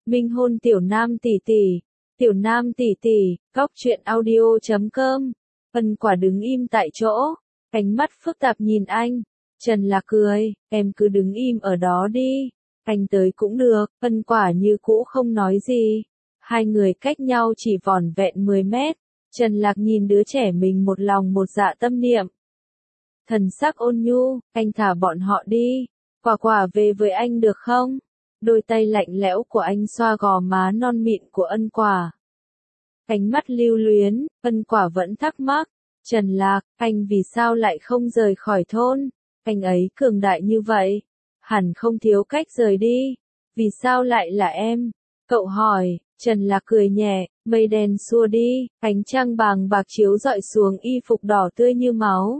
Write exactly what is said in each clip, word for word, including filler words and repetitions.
Minh hôn tiểu nam tỷ tỷ, tiểu nam tỷ tỷ, góc truyện audio chấm com. Ân Quả đứng im tại chỗ, ánh mắt phức tạp nhìn anh. Trần Lạc cười, em cứ đứng im ở đó đi, anh tới cũng được. Ân Quả như cũ không nói gì. Hai người cách nhau chỉ vỏn vẹn mười mét. Trần Lạc nhìn đứa trẻ mình một lòng một dạ tâm niệm. Thần sắc ôn nhu, anh thả bọn họ đi. Quả Quả về với anh được không? Đôi tay lạnh lẽo của anh xoa gò má non mịn của Ân Quả. Ánh mắt lưu luyến, Ân Quả vẫn thắc mắc. Trần Lạc, anh vì sao lại không rời khỏi thôn? Anh ấy cường đại như vậy, hẳn không thiếu cách rời đi. Vì sao lại là em? Cậu hỏi. Trần Lạc cười nhẹ, mây đen xua đi, ánh trăng bàng bạc chiếu rọi xuống y phục đỏ tươi như máu.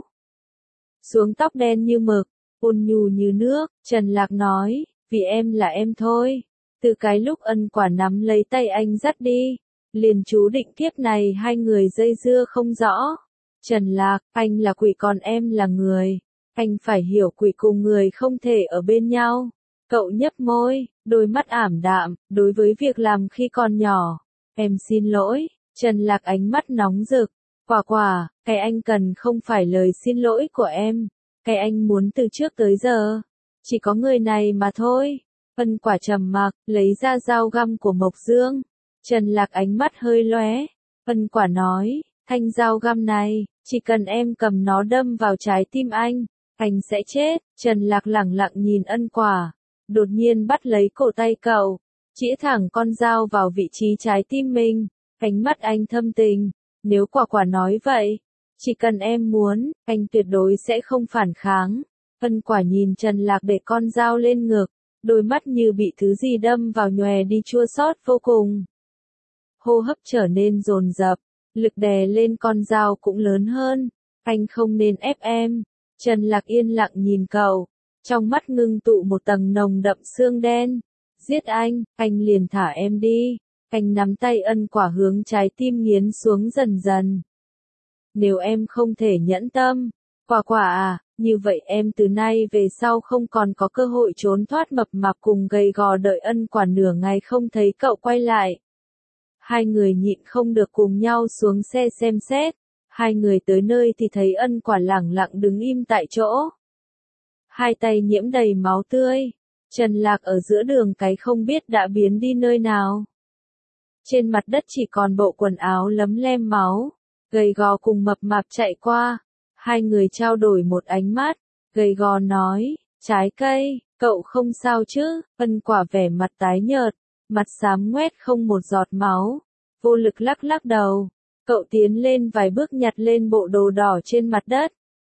Xuống tóc đen như mực, ôn nhu như nước, Trần Lạc nói, vì em là em thôi. Từ cái lúc Ân Quả nắm lấy tay anh dắt đi, liền chú định kiếp này hai người dây dưa không rõ. Trần Lạc, anh là quỷ còn em là người. Anh phải hiểu quỷ cùng người không thể ở bên nhau. Cậu nhấp môi, đôi mắt ảm đạm, đối với việc làm khi còn nhỏ. Em xin lỗi. Trần Lạc ánh mắt nóng rực. Quả Quả, cái anh cần không phải lời xin lỗi của em. Cái anh muốn từ trước tới giờ. Chỉ có người này mà thôi. Ân Quả trầm mặc, lấy ra dao găm của Mộc Dương. Trần Lạc ánh mắt hơi lóe. Ân Quả nói, thanh dao găm này, chỉ cần em cầm nó đâm vào trái tim anh, anh sẽ chết. Trần Lạc lẳng lặng nhìn Ân Quả, đột nhiên bắt lấy cổ tay cậu, chĩa thẳng con dao vào vị trí trái tim mình. Ánh mắt anh thâm tình, nếu Quả Quả nói vậy, chỉ cần em muốn, anh tuyệt đối sẽ không phản kháng. Ân Quả nhìn Trần Lạc để con dao lên ngực, đôi mắt như bị thứ gì đâm vào nhòe đi, chua xót vô cùng. Hô hấp trở nên dồn dập, lực đè lên con dao cũng lớn hơn. Anh không nên ép em. Trần Lạc yên lặng nhìn cậu, trong mắt ngưng tụ một tầng nồng đậm xương đen. Giết anh, anh liền thả em đi. Anh nắm tay Ân Quả hướng trái tim nghiến xuống dần dần. Nếu em không thể nhẫn tâm, Quả Quả à, như vậy em từ nay về sau không còn có cơ hội trốn thoát. Mập mạp cùng gầy gò đợi Ân Quả nửa ngày không thấy cậu quay lại. Hai người nhịn không được cùng nhau xuống xe xem xét. Hai người tới nơi thì thấy Ân Quả lẳng lặng đứng im tại chỗ. Hai tay nhiễm đầy máu tươi. Trần Lạc ở giữa đường cái không biết đã biến đi nơi nào. Trên mặt đất chỉ còn bộ quần áo lấm lem máu. Gầy gò cùng mập mạp chạy qua. Hai người trao đổi một ánh mắt. Gầy gò nói, trái cây, cậu không sao chứ? Ân Quả vẻ mặt tái nhợt, mặt xám ngoét không một giọt máu. Vô lực lắc lắc đầu. Cậu tiến lên vài bước nhặt lên bộ đồ đỏ trên mặt đất.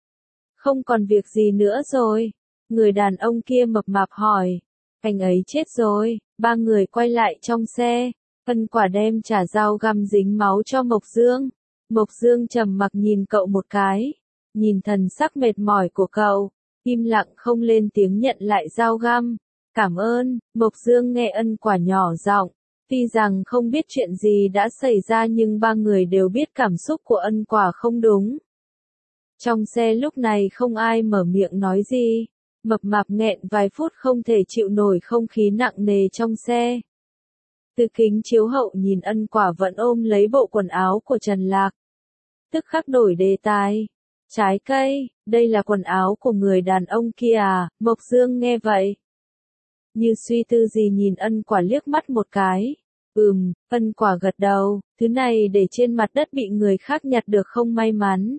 Không còn việc gì nữa rồi. Người đàn ông kia mập mạp hỏi. Anh ấy chết rồi. Ba người quay lại trong xe. Ân Quả đem trả dao găm dính máu cho Mộc Dương. Mộc Dương trầm mặc nhìn cậu một cái. Nhìn thần sắc mệt mỏi của cậu, im lặng không lên tiếng nhận lại dao găm. Cảm ơn. Mộc Dương nghe Ân Quả nhỏ giọng. Tuy rằng không biết chuyện gì đã xảy ra nhưng ba người đều biết cảm xúc của Ân Quả không đúng. Trong xe lúc này không ai mở miệng nói gì. Mập mạp nghẹn vài phút không thể chịu nổi không khí nặng nề trong xe. Từ kính chiếu hậu nhìn Ân Quả vẫn ôm lấy bộ quần áo của Trần Lạc. Tức khắc đổi đề tài. Trái cây, đây là quần áo của người đàn ông kia à? Mộc Dương nghe vậy, như suy tư gì nhìn Ân Quả liếc mắt một cái. Ừm, Ân Quả gật đầu, thứ này để trên mặt đất bị người khác nhặt được không may mắn.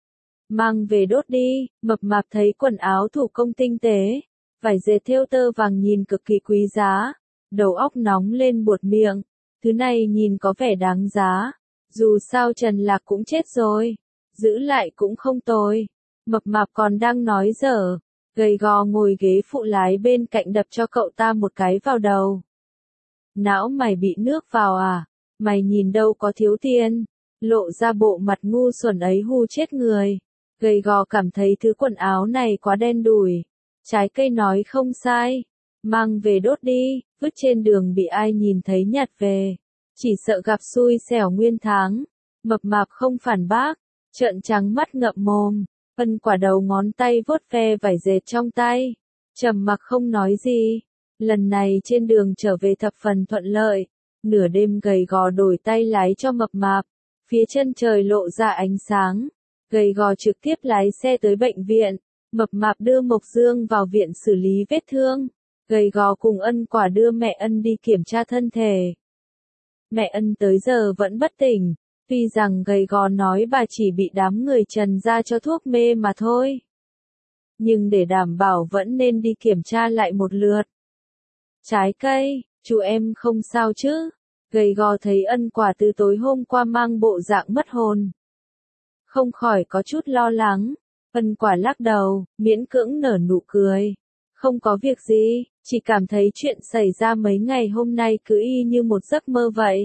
Mang về đốt đi. Mập mạp thấy quần áo thủ công tinh tế, vải dệt thêu tơ vàng nhìn cực kỳ quý giá. Đầu óc nóng lên buột miệng, thứ này nhìn có vẻ đáng giá. Dù sao Trần Lạc cũng chết rồi, giữ lại cũng không tồi. Mập mạp còn đang nói dở, gầy gò ngồi ghế phụ lái bên cạnh đập cho cậu ta một cái vào đầu. Não mày bị nước vào à? Mày nhìn đâu có thiếu tiền. Lộ ra bộ mặt ngu xuẩn ấy hù chết người. Gầy gò cảm thấy thứ quần áo này quá đen đủi. Trái cây nói không sai. Mang về đốt đi, vứt trên đường bị ai nhìn thấy nhặt về. Chỉ sợ gặp xui xẻo nguyên tháng. Mập mạp không phản bác, trợn trắng mắt ngậm mồm. Ân Quả đầu ngón tay vuốt ve vải dệt trong tay. Trầm mặc không nói gì. Lần này trên đường trở về thập phần thuận lợi, nửa đêm gầy gò đổi tay lái cho mập mạp, phía chân trời lộ ra ánh sáng, gầy gò trực tiếp lái xe tới bệnh viện, mập mạp đưa Mộc Dương vào viện xử lý vết thương, gầy gò cùng Ân Quả đưa mẹ Ân đi kiểm tra thân thể. Mẹ Ân tới giờ vẫn bất tỉnh, tuy rằng gầy gò nói bà chỉ bị đám người Trần ra cho thuốc mê mà thôi. Nhưng để đảm bảo vẫn nên đi kiểm tra lại một lượt. Trái cây, chú em không sao chứ? Gầy gò thấy Ân Quả từ tối hôm qua mang bộ dạng mất hồn. Không khỏi có chút lo lắng, Ân Quả lắc đầu, miễn cưỡng nở nụ cười. Không có việc gì, chỉ cảm thấy chuyện xảy ra mấy ngày hôm nay cứ y như một giấc mơ vậy.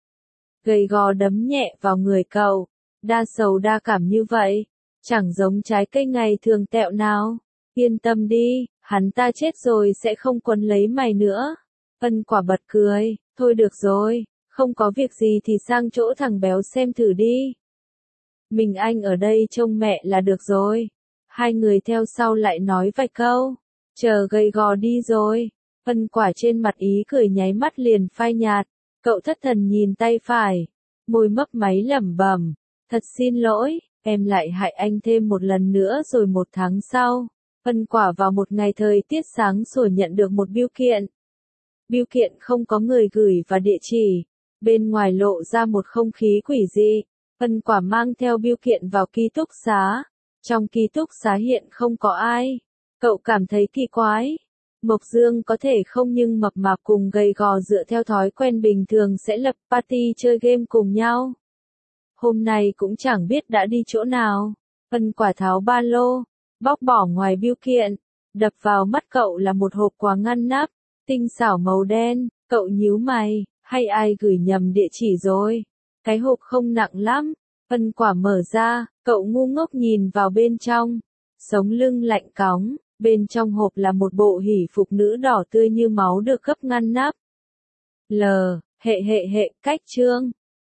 Gầy gò đấm nhẹ vào người cậu, đa sầu đa cảm như vậy, chẳng giống trái cây ngày thường tẹo nào. Yên tâm đi, hắn ta chết rồi sẽ không quấn lấy mày nữa. Ân Quả bật cười, thôi được rồi, không có việc gì thì sang chỗ thằng béo xem thử đi. Mình anh ở đây trông mẹ là được rồi. Hai người theo sau lại nói vài câu, chờ gầy gò đi rồi. Ân Quả trên mặt ý cười nháy mắt liền phai nhạt, cậu thất thần nhìn tay phải, môi mấp máy lẩm bẩm, thật xin lỗi, em lại hại anh thêm một lần nữa rồi. Một tháng sau, Ân Quả vào một ngày thời tiết sáng sủa nhận được một bưu kiện. Bưu kiện không có người gửi và địa chỉ, bên ngoài lộ ra một không khí quỷ dị. Ân Quả mang theo bưu kiện vào ký túc xá, trong ký túc xá hiện không có ai. Cậu cảm thấy kỳ quái. Mộc Dương có thể không, nhưng mập mạp cùng gầy gò dựa theo thói quen bình thường sẽ lập party chơi game cùng nhau. Hôm nay cũng chẳng biết đã đi chỗ nào. Ân Quả tháo ba lô, bóc bỏ ngoài bưu kiện, đập vào mắt cậu là một hộp quà ngăn nắp, tinh xảo màu đen. Cậu nhíu mày, hay ai gửi nhầm địa chỉ rồi? Cái hộp không nặng lắm. Ân Quả mở ra, cậu ngu ngốc nhìn vào bên trong, sống lưng lạnh cóng. Bên trong hộp là một bộ hỷ phục nữ đỏ tươi như máu được gấp ngăn nắp. L, hệ hệ hệ, cách chương.